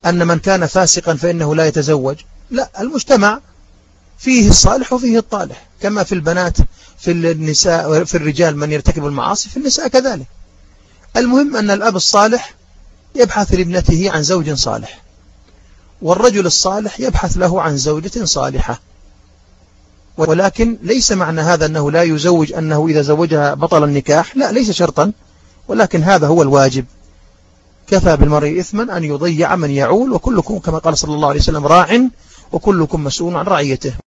أن من كان فاسقا فإنه لا يتزوج. لا، المجتمع فيه الصالح وفيه الطالح، كما في البنات في النساء في الرجال من يرتكب المعاصي، في النساء كذلك. المهم أن الأب الصالح يبحث لابنته عن زوج صالح، والرجل الصالح يبحث له عن زوجة صالحة. ولكن ليس معنى هذا أنه لا يزوج، أنه إذا زوجها بطل النكاح، لا، ليس شرطا، ولكن هذا هو الواجب. كفى بالمرء إثما أن يضيع من يعول، وكلكم كما قال صلى الله عليه وسلم راع وكلكم مسؤول عن رعيته.